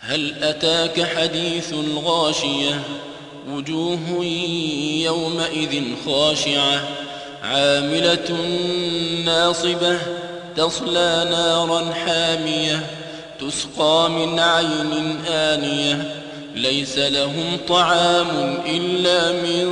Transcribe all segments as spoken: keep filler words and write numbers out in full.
هل أتاك حديث الغاشية وجوه يومئذ خاشعة عاملة ناصبة تصلى نارا حامية تسقى من عين آنية ليس لهم طعام إلا من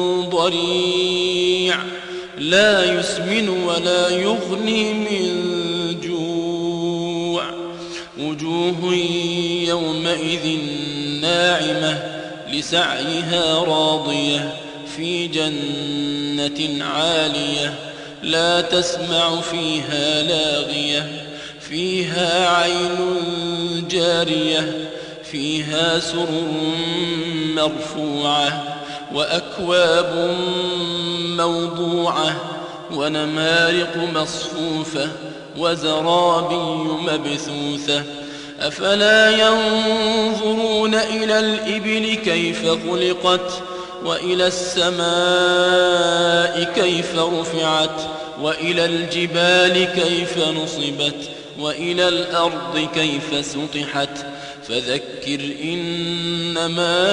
ضريع لا يسمن ولا يغني من جوع وجوه يومئذ ناعمة لسعيها راضية في جنة عالية لا تسمع فيها لاغية فيها عين جارية فيها سرر مرفوعة وأكواب موضوعة ونمارق مصفوفة وزرابي مبثوثة أفلا ينظرون إلى الإبل كيف خلقت وإلى السماء كيف رفعت وإلى الجبال كيف نصبت وإلى الأرض كيف سطحت فذكر إنما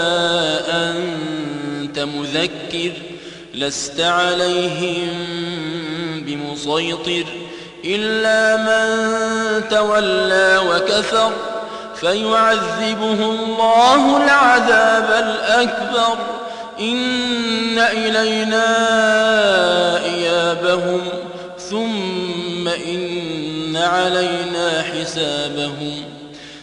أنت مذكر لست عليهم بمسيطر إلا من تولى وكفر فيعذبه الله العذاب الأكبر إن إلينا إيابهم ثم إن علينا حسابهم